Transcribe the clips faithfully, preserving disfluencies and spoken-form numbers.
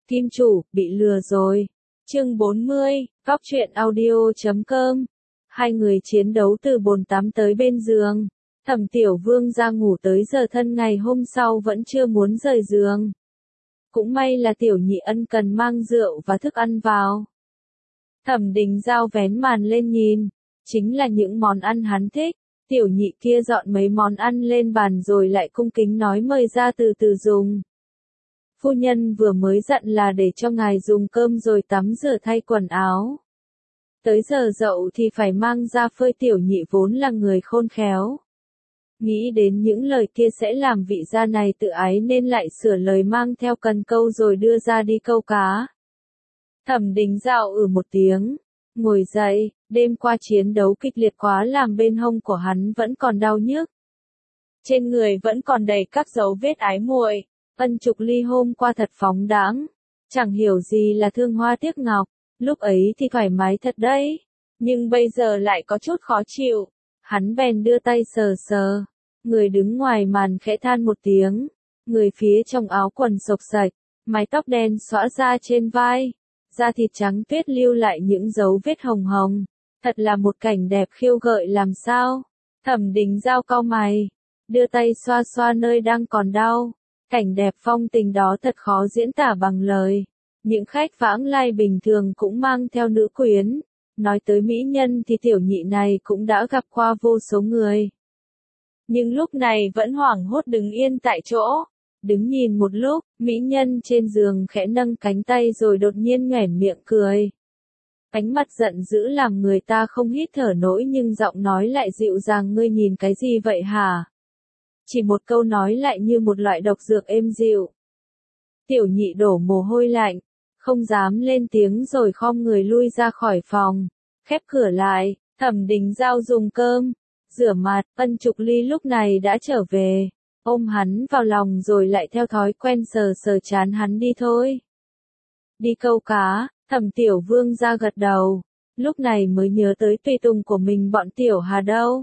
Kim chủ, bị lừa rồi. Chương bốn mươi, Góc truyện audio chấm com. Hai người chiến đấu từ bồn tắm tới bên giường. Thẩm Tiểu Vương ra ngủ tới giờ thân ngày hôm sau vẫn chưa muốn rời giường. Cũng may là Tiểu Nhị ân cần mang rượu và thức ăn vào. Thẩm Đình Giao vén màn lên nhìn, chính là những món ăn hắn thích. Tiểu Nhị kia dọn mấy món ăn lên bàn rồi lại cung kính nói mời ra từ từ dùng. Phu nhân vừa mới dặn là để cho ngài dùng cơm rồi tắm rửa thay quần áo. Tới giờ dậu thì phải mang ra phơi. Tiểu Nhị vốn là người khôn khéo. Nghĩ đến những lời kia sẽ làm vị gia này tự ái nên lại sửa lời mang theo cần câu rồi đưa ra đi câu cá. Thẩm Đình Giao ừ một tiếng, ngồi dậy, đêm qua chiến đấu kịch liệt quá làm bên hông của hắn vẫn còn đau nhức. Trên người vẫn còn đầy các dấu vết ái muội. Ân Trục Ly hôm qua thật phóng đãng, chẳng hiểu gì là thương hoa tiếc ngọc, lúc ấy thì thoải mái thật đấy, nhưng bây giờ lại có chút khó chịu. Hắn bèn đưa tay sờ sờ, người đứng ngoài màn khẽ than một tiếng, người phía trong áo quần xộc xạch, mái tóc đen xõa ra trên vai, da thịt trắng tuyết lưu lại những dấu vết hồng hồng, thật là một cảnh đẹp khiêu gợi làm sao. Thẩm Đình Giao cau mày, đưa tay xoa xoa nơi đang còn đau. Cảnh đẹp phong tình đó thật khó diễn tả bằng lời. Những khách vãng lai bình thường cũng mang theo nữ quyến. Nói tới mỹ nhân thì Tiểu Nhị này cũng đã gặp qua vô số người. Nhưng lúc này vẫn hoảng hốt đứng yên tại chỗ. Đứng nhìn một lúc, mỹ nhân trên giường khẽ nâng cánh tay rồi đột nhiên nhoẻn miệng cười. Ánh mắt giận dữ làm người ta không hít thở nổi nhưng giọng nói lại dịu dàng. Ngươi nhìn cái gì vậy hả? Chỉ một câu nói lại như một loại độc dược êm dịu. Tiểu Nhị đổ mồ hôi lạnh, không dám lên tiếng rồi khom người lui ra khỏi phòng, khép cửa lại. Thẩm Đình Giao dùng cơm, rửa mặt. Ân Trục Ly lúc này đã trở về, ôm hắn vào lòng rồi lại theo thói quen sờ sờ trán hắn. Đi thôi. Đi câu cá. Thẩm Tiểu Vương ra gật đầu, lúc này mới nhớ tới tùy tùng của mình bọn Tiểu Hà đâu.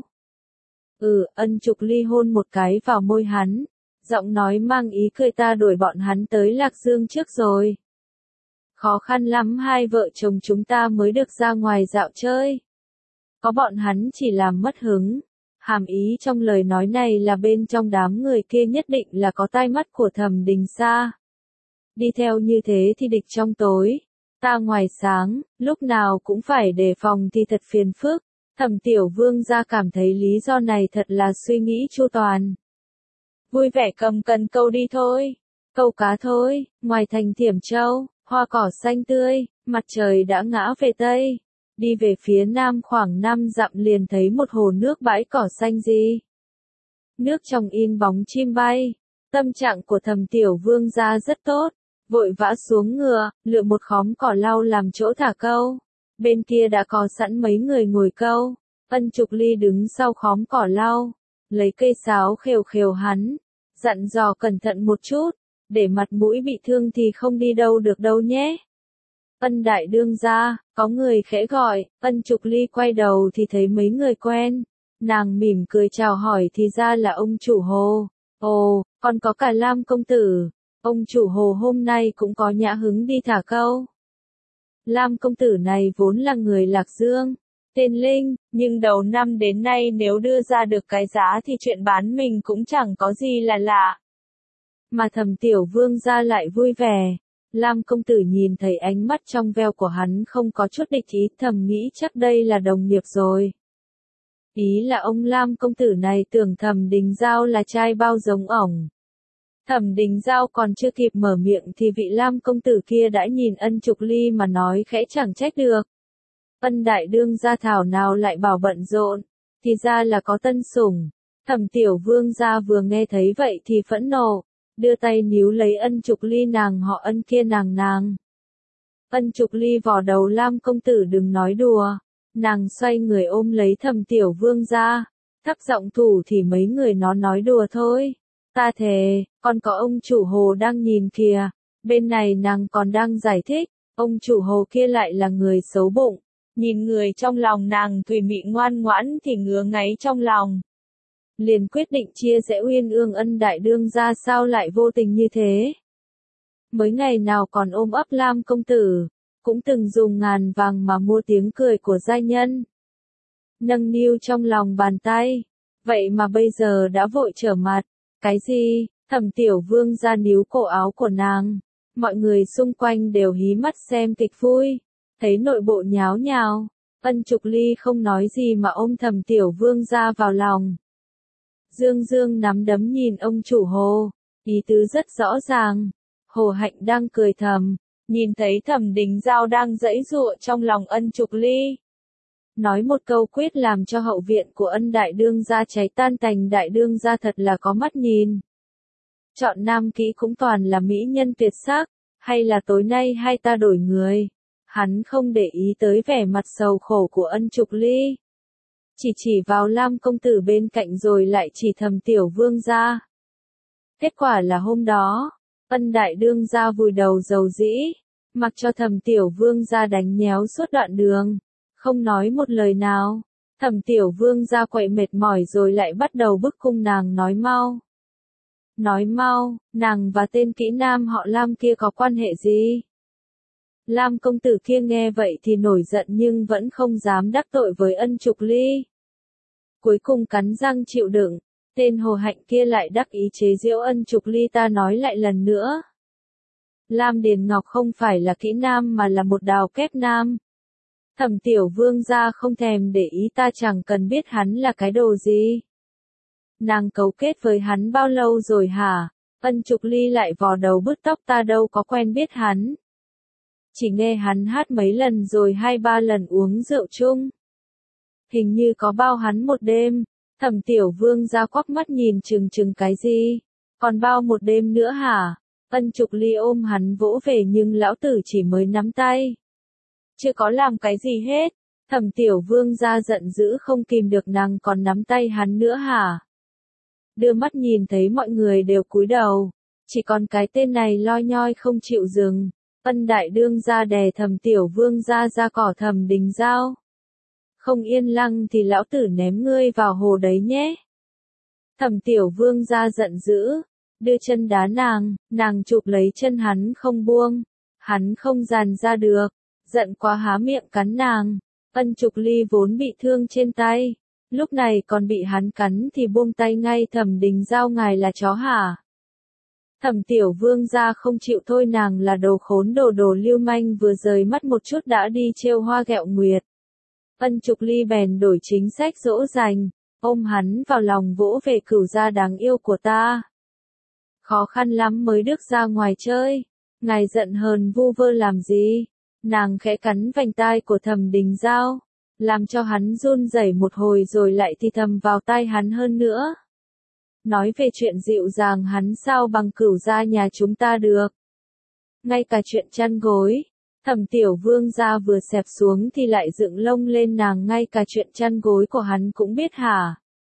Ừ, Ân Trục Ly hôn một cái vào môi hắn, giọng nói mang ý cười ta đuổi bọn hắn tới Lạc Dương trước rồi. Khó khăn lắm hai vợ chồng chúng ta mới được ra ngoài dạo chơi. Có bọn hắn chỉ làm mất hứng. Hàm ý trong lời nói này là bên trong đám người kia nhất định là có tai mắt của Thẩm Đình Sa. Đi theo như thế thì địch trong tối, ta ngoài sáng, lúc nào cũng phải đề phòng thì thật phiền phức. Thẩm Tiểu Vương ra cảm thấy lý do này thật là suy nghĩ chu toàn. Vui vẻ cầm cần câu đi thôi. Câu cá thôi. Ngoài thành Thiểm Châu, hoa cỏ xanh tươi, mặt trời đã ngã về Tây. Đi về phía Nam khoảng năm dặm liền thấy một hồ nước bãi cỏ xanh gì. Nước trong in bóng chim bay. Tâm trạng của Thẩm Tiểu Vương ra rất tốt. Vội vã xuống ngựa, lựa một khóm cỏ lau làm chỗ thả câu. Bên kia đã có sẵn mấy người ngồi câu. Ân Trục Ly đứng sau khóm cỏ lau, lấy cây sáo khều khều hắn, dặn dò cẩn thận một chút, để mặt mũi bị thương thì không đi đâu được đâu nhé. Ân đại đương gia, có người khẽ gọi. Ân Trục Ly quay đầu thì thấy mấy người quen. Nàng mỉm cười chào hỏi thì ra là ông chủ Hồ. Ồ, còn có cả Lam công tử. Ông chủ Hồ hôm nay cũng có nhã hứng đi thả câu. Lam công tử này vốn là người Lạc Dương, tên Linh, nhưng đầu năm đến nay nếu đưa ra được cái giá thì chuyện bán mình cũng chẳng có gì là lạ. Mà Thẩm Tiểu Vương ra lại vui vẻ. Lam công tử nhìn thấy ánh mắt trong veo của hắn không có chút địch ý, thầm nghĩ chắc đây là đồng nghiệp rồi. Ý là ông Lam công tử này tưởng Thẩm Đình Giao là trai bao giống ổng. Thẩm Đình Giao còn chưa kịp mở miệng thì vị Lam công tử kia đã nhìn Ân Trục Ly mà nói khẽ chẳng trách được. Ân đại đương gia thảo nào lại bảo bận rộn, thì ra là có tân sủng. Thẩm Tiểu Vương gia vừa nghe thấy vậy thì phẫn nộ, đưa tay níu lấy Ân Trục Ly. Nàng họ Ân kia nàng nàng. Ân Trục Ly vò đầu Lam công tử đừng nói đùa. Nàng xoay người ôm lấy Thẩm Tiểu Vương gia, thấp giọng thủ thì mấy người nó nói đùa thôi. Ta thề, còn có ông chủ Hồ đang nhìn kìa. Bên này nàng còn đang giải thích, ông chủ Hồ kia lại là người xấu bụng. Nhìn người trong lòng nàng thùy mị ngoan ngoãn thì ngứa ngáy trong lòng. Liền quyết định chia rẽ uyên ương. Ân đại đương ra sao lại vô tình như thế. mới ngày nào còn ôm ấp Lam công tử, cũng từng dùng ngàn vàng mà mua tiếng cười của giai nhân. Nâng niu trong lòng bàn tay, vậy mà bây giờ đã vội trở mặt, cái gì? Thẩm Tiểu Vương ra níu cổ áo của nàng, mọi người xung quanh đều hí mắt xem kịch vui, thấy nội bộ nháo nhào, Ân Trục Ly không nói gì mà ôm Thẩm Tiểu Vương ra vào lòng. Dương Dương nắm đấm nhìn ông chủ Hồ, ý tứ rất rõ ràng. Hồ Hạnh đang cười thầm, nhìn thấy Thẩm Đình Giao đang giãy giụa trong lòng Ân Trục Ly. Nói một câu quyết làm cho hậu viện của Ân đại đương gia cháy tan tành, đại đương gia thật là có mắt nhìn. Chọn nam kỹ cũng toàn là mỹ nhân tuyệt sắc, hay là tối nay hai ta đổi người. Hắn không để ý tới vẻ mặt sầu khổ của Ân Trục Ly. Chỉ chỉ vào Lam công tử bên cạnh rồi lại chỉ Thẩm Tiểu Vương ra. Kết quả là hôm đó, Ân đại đương gia vùi đầu dầu dĩ, mặc cho Thẩm Tiểu Vương ra đánh nhéo suốt đoạn đường, không nói một lời nào. Thẩm Tiểu Vương ra quậy mệt mỏi rồi lại bắt đầu bức cung nàng nói mau. Nói mau, nàng và tên kỹ nam họ Lam kia có quan hệ gì? Lam công tử kia nghe vậy thì nổi giận nhưng vẫn không dám đắc tội với Ân Trục Ly. Cuối cùng cắn răng chịu đựng, tên Hồ Hạnh kia lại đắc ý chế giễu Ân Trục Ly. Ta nói lại lần nữa. Lam Điền Ngọc không phải là kỹ nam mà là một đào kép nam. Thẩm Tiểu Vương gia không thèm để ý, ta chẳng cần biết hắn là cái đồ gì. Nàng cấu kết với hắn bao lâu rồi hả? Ân Trục Ly lại vò đầu bứt tóc, ta đâu có quen biết hắn. Chỉ nghe hắn hát mấy lần rồi hai ba lần uống rượu chung. Hình như có bao hắn một đêm. Thẩm Tiểu Vương ra quắc mắt nhìn chừng chừng cái gì? Còn bao một đêm nữa hả? Ân Trục Ly ôm hắn vỗ về nhưng lão tử chỉ mới nắm tay. Chưa có làm cái gì hết. Thẩm Tiểu Vương ra giận dữ không kìm được, nàng còn nắm tay hắn nữa hả? Đưa mắt nhìn thấy mọi người đều cúi đầu. Chỉ còn cái tên này loi nhoi không chịu dừng. Ân đại đương ra đè Thẩm Tiểu Vương ra ra cỏ Thẩm Đình Giao. Không yên lăng thì lão tử ném ngươi vào hồ đấy nhé. Thẩm Tiểu Vương ra giận dữ, đưa chân đá nàng, nàng chụp lấy chân hắn không buông. Hắn không dàn ra được, giận quá há miệng cắn nàng. Ân Trục Ly vốn bị thương trên tay, lúc này còn bị hắn cắn thì buông tay ngay. Thẩm Đình Giao, ngài là chó hả? Thẩm Tiểu Vương ra không chịu thôi, nàng là đồ khốn, đồ đồ lưu manh, vừa rời mắt một chút đã đi trêu hoa ghẹo nguyệt. Ân Trục Ly bèn đổi chính sách dỗ dành, ôm hắn vào lòng vỗ về, cửu gia đáng yêu của ta. Khó khăn lắm mới được ra ngoài chơi, ngài giận hờn vu vơ làm gì? Nàng khẽ cắn vành tai của Thẩm Đình Giao, làm cho hắn run rẩy một hồi rồi lại thì thầm vào tai hắn hơn nữa. Nói về chuyện dịu dàng hắn sao bằng cửu gia nhà chúng ta được. Ngay cả chuyện chăn gối, Thẩm Tiểu Vương gia vừa xẹp xuống thì lại dựng lông lên nàng, ngay cả chuyện chăn gối của hắn cũng biết hả?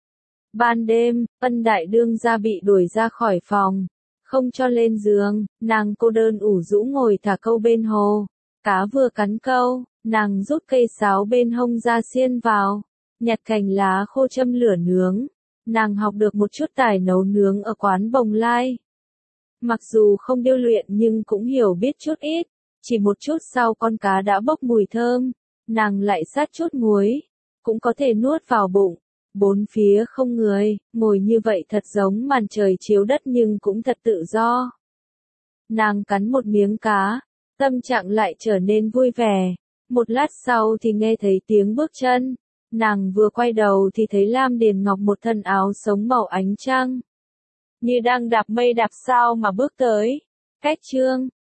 Ban đêm, Ân đại đương gia bị đuổi ra khỏi phòng, không cho lên giường, nàng cô đơn ủ rũ ngồi thả câu bên hồ. Cá vừa cắn câu, nàng rút cây sáo bên hông ra xiên vào, nhặt cành lá khô châm lửa nướng. Nàng học được một chút tài nấu nướng ở quán Bồng Lai. Mặc dù không điêu luyện nhưng cũng hiểu biết chút ít. Chỉ một chút sau con cá đã bốc mùi thơm, nàng lại sát chút muối, cũng có thể nuốt vào bụng. Bốn phía không người, ngồi như vậy thật giống màn trời chiếu đất nhưng cũng thật tự do. Nàng cắn một miếng cá, tâm trạng lại trở nên vui vẻ. Một lát sau thì nghe thấy tiếng bước chân. Nàng vừa quay đầu thì thấy Lam Điền Ngọc một thân áo sống màu ánh trăng. Như đang đạp mây đạp sao mà bước tới. Cách chương